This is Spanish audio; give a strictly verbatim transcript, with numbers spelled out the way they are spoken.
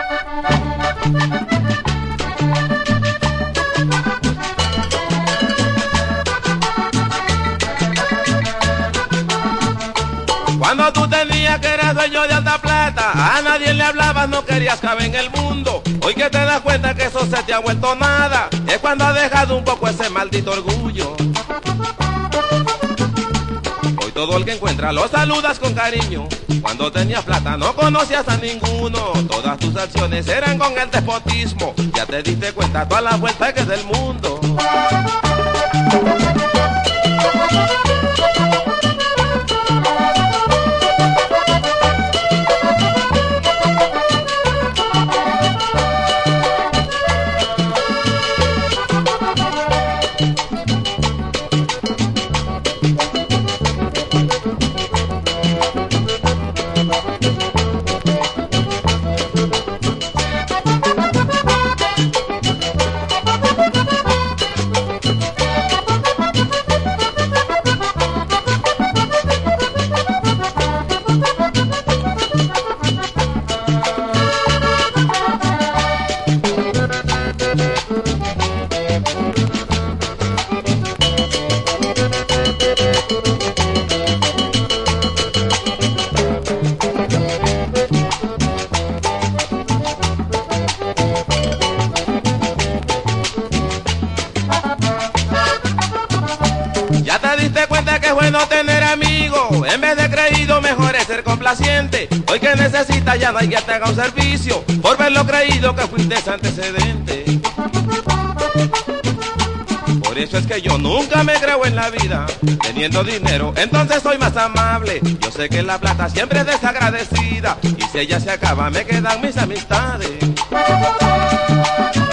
Cuando tú tenías que eras dueño de alta plata, a nadie le hablabas, no querías caber en el mundo. Hoy que te das cuenta que eso se te ha vuelto nada, es cuando has dejado un poco ese maldito orgullo. Hoy todo el que encuentra lo saludas con cariño. Cuando tenías plata no conocías a ninguno. Todas tus acciones eran con el despotismo. Ya te diste cuenta todas las vueltas que es del mundo. Ya te diste cuenta que es bueno tener amigos, en vez de creído mejor es ser complaciente. Hoy que necesitas ya no hay que te haga un servicio, por ver lo creído que fuiste antecedente. Por eso es que yo nunca me creo en la vida, teniendo dinero entonces soy más amable. Yo sé que la plata siempre es desagradecida, y si ella se acaba me quedan mis amistades.